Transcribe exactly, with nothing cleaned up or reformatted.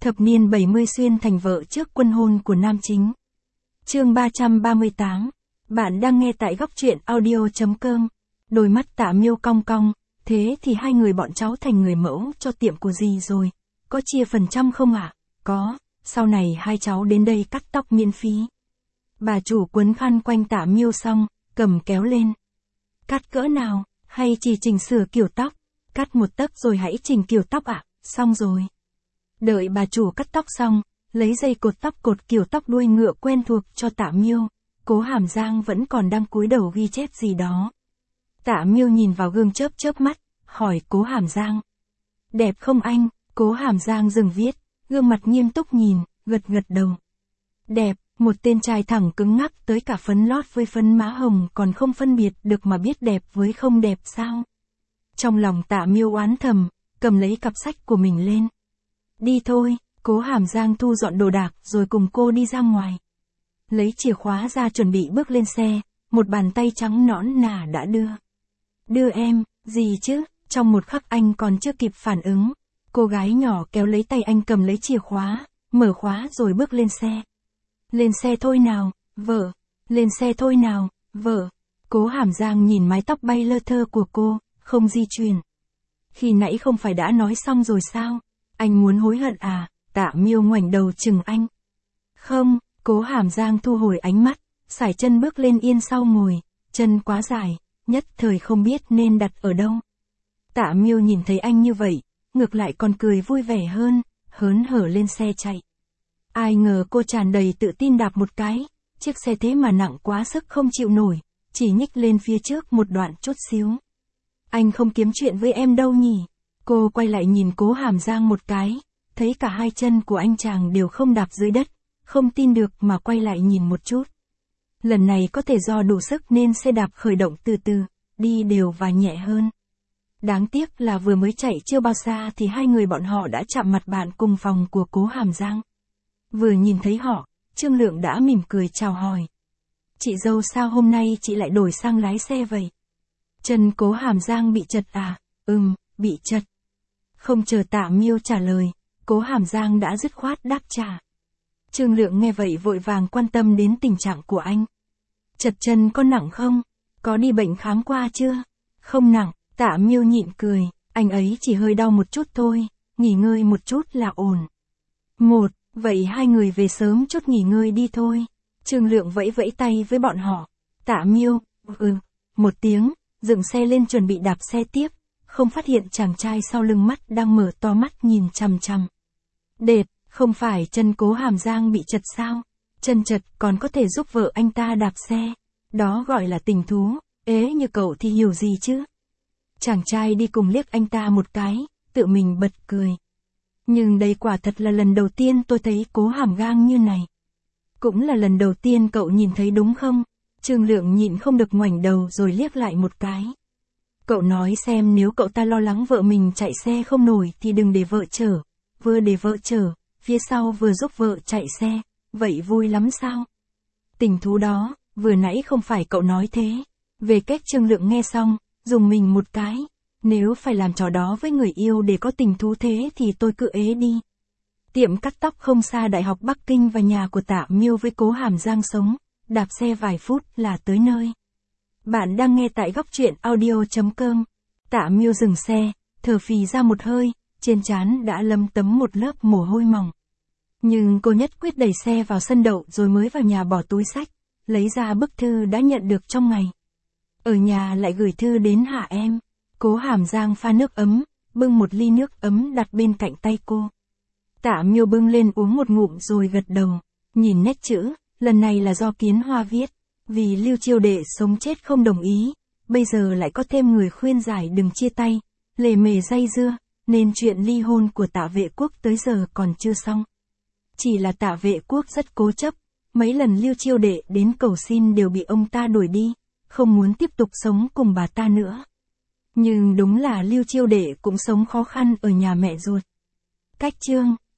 Thập niên bảy mươi xuyên thành vợ trước quân hôn của nam chính. Chương ba trăm ba mươi tám. Bạn đang nghe tại góc truyện audio.com. Đôi mắt Tạ Miêu cong cong, thế thì hai người bọn cháu thành người mẫu cho tiệm của dì rồi. Có chia phần trăm không ạ? À? Có, sau này hai cháu đến đây cắt tóc miễn phí. Bà chủ quấn khăn quanh Tạ Miêu xong, cầm kéo lên. Cắt cỡ nào, hay chỉ chỉnh sửa kiểu tóc? Cắt một tấc rồi hãy chỉnh kiểu tóc ạ, à? Xong rồi. Đợi bà chủ cắt tóc xong, lấy dây cột tóc cột kiểu tóc đuôi ngựa quen thuộc cho Tạ Miêu. Cố Hàm Giang vẫn còn đang cúi đầu ghi chép gì đó. Tạ Miêu nhìn vào gương chớp chớp mắt, hỏi Cố Hàm Giang. Đẹp không anh? Cố Hàm Giang dừng viết, gương mặt nghiêm túc nhìn, gật gật đầu. Đẹp, một tên trai thẳng cứng ngắc tới cả phấn lót với phấn má hồng còn không phân biệt được mà biết đẹp với không đẹp sao? Trong lòng Tạ Miêu oán thầm, cầm lấy cặp sách của mình lên. Đi thôi, Cố Hàm Giang thu dọn đồ đạc rồi cùng cô đi ra ngoài. Lấy chìa khóa ra chuẩn bị bước lên xe, một bàn tay trắng nõn nà đã đưa. Đưa em, gì chứ? Trong một khắc anh còn chưa kịp phản ứng, cô gái nhỏ kéo lấy tay anh cầm lấy chìa khóa, mở khóa rồi bước lên xe. Lên xe thôi nào, vợ. Lên xe thôi nào, vợ. Cố Hàm Giang nhìn mái tóc bay lơ thơ của cô, không di chuyển. Khi nãy không phải đã nói xong rồi sao? Anh muốn hối hận à? Tạ Miêu ngoảnh đầu chừng anh. Không, Cố Hàm Giang thu hồi ánh mắt, sải chân bước lên yên sau ngồi, chân quá dài, nhất thời không biết nên đặt ở đâu. Tạ Miêu nhìn thấy anh như vậy, ngược lại còn cười vui vẻ hơn, hớn hở lên xe chạy. Ai ngờ cô tràn đầy tự tin đạp một cái, chiếc xe thế mà nặng quá sức không chịu nổi, chỉ nhích lên phía trước một đoạn chút xíu. Anh không kiếm chuyện với em đâu nhỉ? Cô quay lại nhìn Cố Hàm Giang một cái, thấy cả hai chân của anh chàng đều không đạp dưới đất, không tin được mà quay lại nhìn một chút. Lần này có thể do đủ sức nên xe đạp khởi động từ từ, đi đều và nhẹ hơn. Đáng tiếc là vừa mới chạy chưa bao xa thì hai người bọn họ đã chạm mặt bạn cùng phòng của Cố Hàm Giang. Vừa nhìn thấy họ, Trương Lượng đã mỉm cười chào hỏi. Chị dâu sao hôm nay chị lại đổi sang lái xe vậy? Chân Cố Hàm Giang bị trật à? Ừm, bị trật. Không chờ Tạ Miêu trả lời, Cố Hàm Giang đã dứt khoát đáp trả. Trương Lượng nghe vậy vội vàng quan tâm đến tình trạng của anh. Trật chân có nặng không? Có đi bệnh khám qua chưa? Không nặng, Tạ Miêu nhịn cười, anh ấy chỉ hơi đau một chút thôi, nghỉ ngơi một chút là ổn. Một, vậy hai người về sớm chút nghỉ ngơi đi thôi. Trương Lượng vẫy vẫy tay với bọn họ. Tạ Miêu, ừ, một tiếng, dựng xe lên chuẩn bị đạp xe tiếp, không phát hiện chàng trai sau lưng mắt đang mở to mắt nhìn chằm chằm. Đệt, không phải chân Cố Hàm Giang bị trật sao? Chân trật còn có thể giúp vợ anh ta đạp xe. Đó gọi là tình thú, ế như cậu thì hiểu gì chứ? Chàng trai đi cùng liếc anh ta một cái, tự mình bật cười. Nhưng đây quả thật là lần đầu tiên tôi thấy Cố Hàm Giang như này. Cũng là lần đầu tiên cậu nhìn thấy đúng không? Trương Lượng nhịn không được ngoảnh đầu rồi liếc lại một cái. Cậu nói xem nếu cậu ta lo lắng vợ mình chạy xe không nổi thì đừng để vợ chở. Vừa để vợ chở, phía sau vừa giúp vợ chạy xe, vậy vui lắm sao? Tình thú đó, vừa nãy không phải cậu nói thế. Về cách Trương Lượng nghe xong, dùng mình một cái. Nếu phải làm trò đó với người yêu để có tình thú thế thì tôi cứ ế đi. Tiệm cắt tóc không xa Đại học Bắc Kinh và nhà của Tạ Miêu với Cố Hàm Giang sống, đạp xe vài phút là tới nơi. Bạn đang nghe tại góc truyện audio.com. Tạ Miêu dừng xe, thở phì ra một hơi, trên trán đã lấm tấm một lớp mồ hôi mỏng. Nhưng cô nhất quyết đẩy xe vào sân đậu rồi mới vào nhà bỏ túi xách, lấy ra bức thư đã nhận được trong ngày. Ở nhà lại gửi thư đến hả em? Cố Hàm Giang pha nước ấm, bưng một ly nước ấm đặt bên cạnh tay cô. Tạ Miêu bưng lên uống một ngụm rồi gật đầu, nhìn nét chữ, lần này là do Kiến Hoa viết, vì Lưu Chiêu Đệ sống chết không đồng ý, bây giờ lại có thêm người khuyên giải đừng chia tay, lề mề dây dưa, nên chuyện ly hôn của Tạ Vệ Quốc tới giờ còn chưa xong. Chỉ là Tạ Vệ Quốc rất cố chấp, mấy lần Lưu Chiêu Đệ đến cầu xin đều bị ông ta đuổi đi, không muốn tiếp tục sống cùng bà ta nữa. Nhưng đúng là Lưu Chiêu Đệ cũng sống khó khăn ở nhà mẹ ruột. Cách chương